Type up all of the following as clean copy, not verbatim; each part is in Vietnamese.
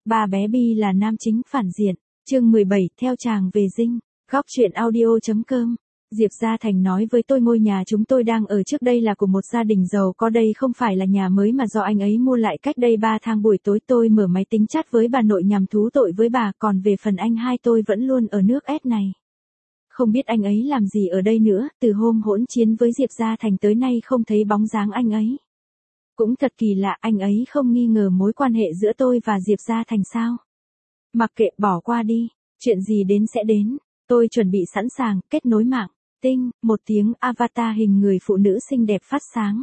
Ba bé Bi là nam chính phản diện. Chương 17, theo chàng về dinh. Góc truyện audio.com. Diệp Gia Thành nói với tôi ngôi nhà chúng tôi đang ở trước đây là của một gia đình giàu có, đây không phải là nhà mới mà do anh ấy mua lại cách đây 3 tháng. Buổi tối tôi mở máy tính chat với bà nội nhằm thú tội với bà, còn về phần anh hai tôi vẫn luôn ở nước S này. Không biết anh ấy làm gì ở đây nữa, từ hôm hỗn chiến với Diệp Gia Thành tới nay không thấy bóng dáng anh ấy. Cũng thật kỳ lạ, anh ấy không nghi ngờ mối quan hệ giữa tôi và Diệp Gia Thành sao? Mặc kệ, bỏ qua đi, chuyện gì đến sẽ đến. Tôi chuẩn bị sẵn sàng, kết nối mạng. Tinh, một tiếng avatar hình người phụ nữ xinh đẹp phát sáng.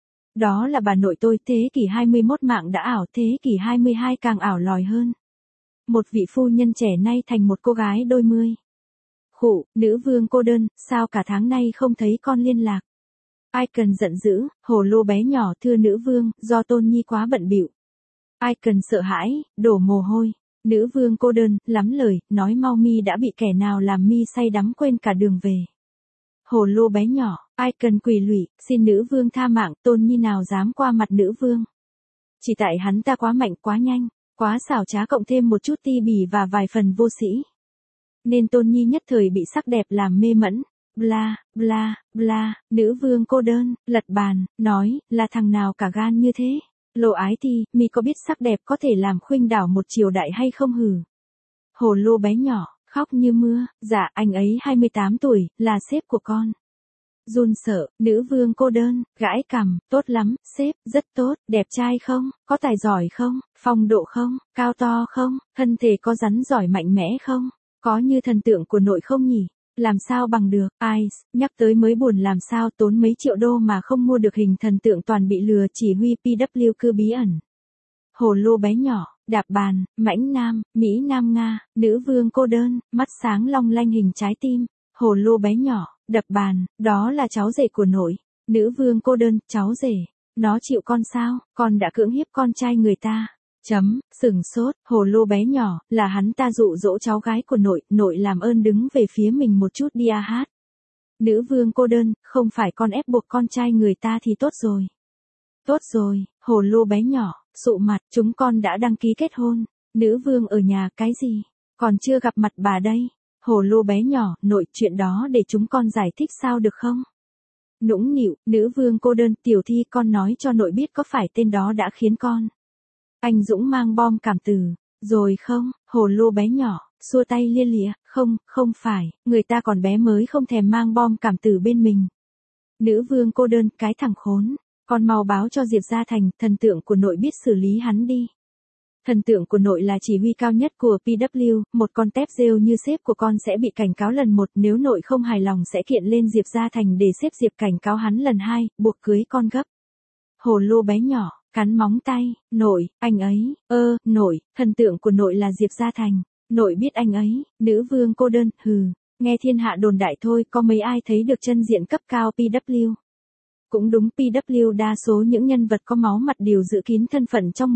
Đó là bà nội tôi. Thế kỷ 21 mạng đã ảo, thế kỷ 22 càng ảo lòi hơn. Một vị phu nhân trẻ nay thành một cô gái đôi mươi. Khụ, nữ vương cô đơn, sao cả tháng nay không thấy con liên lạc? Icon giận dữ, hồ lô bé nhỏ, thưa nữ vương, do Tôn Nhi quá bận bịu. Icon sợ hãi, đổ mồ hôi. Nữ vương cô đơn, lắm lời, nói mau mi đã bị kẻ nào làm mi say đắm quên cả đường về. Hồ lô bé nhỏ, Icon quỳ lụy, xin nữ vương tha mạng, Tôn Nhi nào dám qua mặt nữ vương. Chỉ tại hắn ta quá mạnh, quá nhanh, quá xảo trá, cộng thêm một chút ti bỉ và vài phần vô sĩ. Nên Tôn Nhi nhất thời bị sắc đẹp làm mê mẫn. Bla, bla, bla, nữ vương cô đơn, lật bàn, nói, là thằng nào cả gan như thế? Lộ ái thi, mi có biết sắc đẹp có thể làm khuynh đảo một triều đại hay không hử? Hồ lô bé nhỏ, khóc như mưa, dạ anh ấy 28 tuổi, là sếp của con. Run sợ, nữ vương cô đơn, gãi cằm, tốt lắm, sếp, rất tốt, đẹp trai không, có tài giỏi không, phong độ không, cao to không, thân thể có rắn giỏi mạnh mẽ không, có như thần tượng của nội không nhỉ? Làm sao bằng được, ai, nhắc tới mới buồn, làm sao tốn mấy triệu đô mà không mua được hình thần tượng, toàn bị lừa, chỉ huy PW cư bí ẩn. Hồ lô bé nhỏ, đạp bàn, mãnh nam, Mỹ Nam Nga, nữ vương cô đơn, mắt sáng long lanh hình trái tim. Hồ lô bé nhỏ, đập bàn, đó là cháu rể của nội. Nữ vương cô đơn, cháu rể, nó chịu con sao, con đã cưỡng hiếp con trai người ta. Sửng sốt, hồ lô bé nhỏ, là hắn ta dụ dỗ cháu gái của nội làm ơn đứng về phía mình một chút đi a hát. Nữ vương cô đơn, không phải con ép buộc con trai người ta thì tốt rồi. Tốt rồi, hồ lô bé nhỏ, sụ mặt, chúng con đã đăng ký kết hôn. Nữ vương ở nhà, cái gì? Còn chưa gặp mặt bà đây. Hồ lô bé nhỏ, nội, chuyện đó để chúng con giải thích sao được không? Nũng nịu, nữ vương cô đơn, tiểu thi, con nói cho nội biết có phải tên đó đã khiến con. Anh Dũng mang bom cảm tử, rồi không? Hồ lô bé nhỏ, xua tay lia lịa, không phải, người ta còn bé mới không thèm mang bom cảm tử bên mình. Nữ vương cô đơn, cái thằng khốn, con mau báo cho Diệp Gia Thành, thần tượng của nội biết xử lý hắn đi. Thần tượng của nội là chỉ huy cao nhất của PW, một con tép rêu như sếp của con sẽ bị cảnh cáo lần 1, nếu nội không hài lòng sẽ kiện lên Diệp Gia Thành để sếp Diệp cảnh cáo hắn lần 2, buộc cưới con gấp. Hồ lô bé nhỏ, cắn móng tay, nội, anh ấy, nội, thần tượng của nội là Diệp Gia Thành, nội biết anh ấy. Nữ vương cô đơn, hừ, nghe thiên hạ đồn đại thôi, có mấy ai thấy được chân diện cấp cao PW. Cũng đúng, PW đa số những nhân vật có máu mặt đều giữ kín thân phận, trong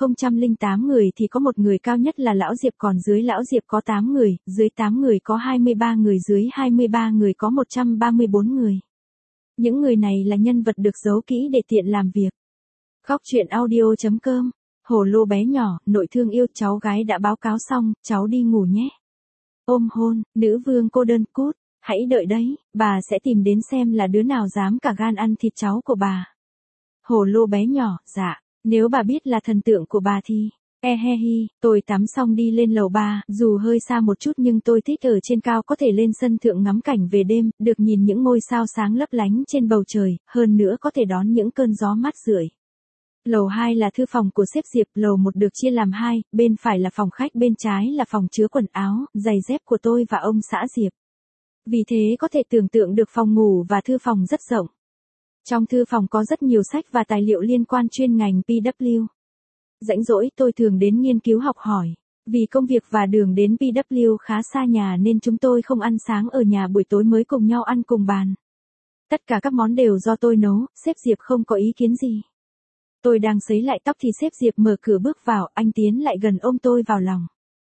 1008 người thì có một người cao nhất là Lão Diệp, còn dưới Lão Diệp có 8 người, dưới 8 người có 23 người, dưới 23 người có 134 người. Những người này là nhân vật được giấu kỹ để tiện làm việc. Góc truyện audio.com. Hồ lô bé nhỏ, nội thương yêu, cháu gái đã báo cáo xong, cháu đi ngủ nhé. Ôm hôn, nữ vương cô đơn, cút, hãy đợi đấy, bà sẽ tìm đến xem là đứa nào dám cả gan ăn thịt cháu của bà. Hồ lô bé nhỏ, dạ, nếu bà biết là thần tượng của bà thì, hi, tôi tắm xong đi lên lầu 3, dù hơi xa một chút nhưng tôi thích ở trên cao, có thể lên sân thượng ngắm cảnh về đêm, được nhìn những ngôi sao sáng lấp lánh trên bầu trời, hơn nữa có thể đón những cơn gió mát rượi. Lầu 2 là thư phòng của sếp Diệp, lầu 1 được chia làm 2, bên phải là phòng khách, bên trái là phòng chứa quần áo, giày dép của tôi và ông xã Diệp. Vì thế có thể tưởng tượng được phòng ngủ và thư phòng rất rộng. Trong thư phòng có rất nhiều sách và tài liệu liên quan chuyên ngành PW. Rảnh rỗi tôi thường đến nghiên cứu học hỏi. Vì công việc và đường đến PW khá xa nhà nên chúng tôi không ăn sáng ở nhà, buổi tối mới cùng nhau ăn cùng bàn. Tất cả các món đều do tôi nấu, sếp Diệp không có ý kiến gì. Tôi đang sấy lại tóc thì sếp Diệp mở cửa bước vào, anh tiến lại gần ôm tôi vào lòng.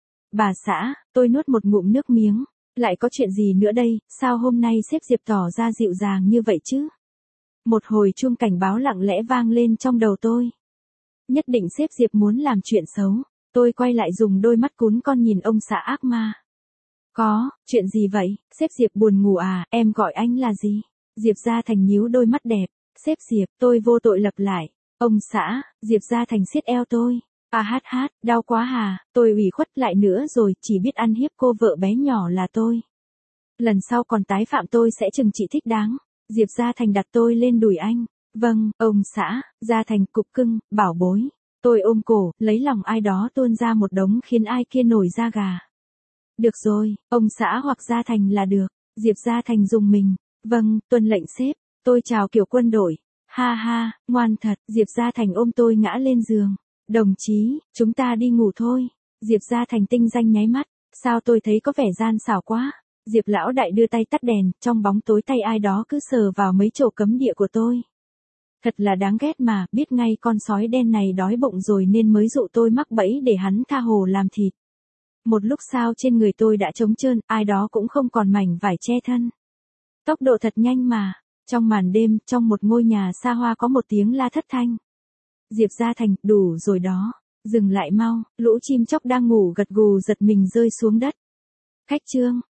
Bà xã, tôi nuốt một ngụm nước miếng. Lại có chuyện gì nữa đây, sao hôm nay sếp Diệp tỏ ra dịu dàng như vậy chứ? Một hồi chuông cảnh báo lặng lẽ vang lên trong đầu tôi. Nhất định sếp Diệp muốn làm chuyện xấu. Tôi quay lại dùng đôi mắt cún con nhìn ông xã ác ma. Có, chuyện gì vậy, sếp Diệp buồn ngủ à, em gọi anh là gì? Diệp Gia Thành nhíu đôi mắt đẹp, sếp Diệp, tôi vô tội lặp lại. Ông xã, Diệp Gia Thành siết eo tôi. À hát, đau quá hà, tôi ủy khuất lại nữa rồi, chỉ biết ăn hiếp cô vợ bé nhỏ là tôi. Lần sau còn tái phạm tôi sẽ trừng trị thích đáng. Diệp Gia Thành đặt tôi lên đùi anh. Vâng, ông xã, Gia Thành cục cưng, bảo bối. Tôi ôm cổ, lấy lòng ai đó tuôn ra một đống khiến ai kia nổi da gà. Được rồi, ông xã hoặc Gia Thành là được. Diệp Gia Thành dùng mình. Vâng, tuân lệnh sếp. Tôi chào kiểu quân đội. Ha ha, ngoan thật. Diệp Gia Thành ôm tôi ngã lên giường. Đồng chí, chúng ta đi ngủ thôi. Diệp Gia Thành tinh danh nháy mắt. Sao tôi thấy có vẻ gian xảo quá. Diệp lão đại đưa tay tắt đèn, trong bóng tối tay ai đó cứ sờ vào mấy chỗ cấm địa của tôi. Thật là đáng ghét mà, biết ngay con sói đen này đói bụng rồi nên mới dụ tôi mắc bẫy để hắn tha hồ làm thịt. Một lúc sau trên người tôi đã trống trơn, ai đó cũng không còn mảnh vải che thân. Tốc độ thật nhanh mà. Trong màn đêm, trong một ngôi nhà xa hoa có một tiếng la thất thanh. Diệp Gia Thành, đủ rồi đó. Dừng lại mau, lũ chim chóc đang ngủ gật gù giật mình rơi xuống đất. Khách trương.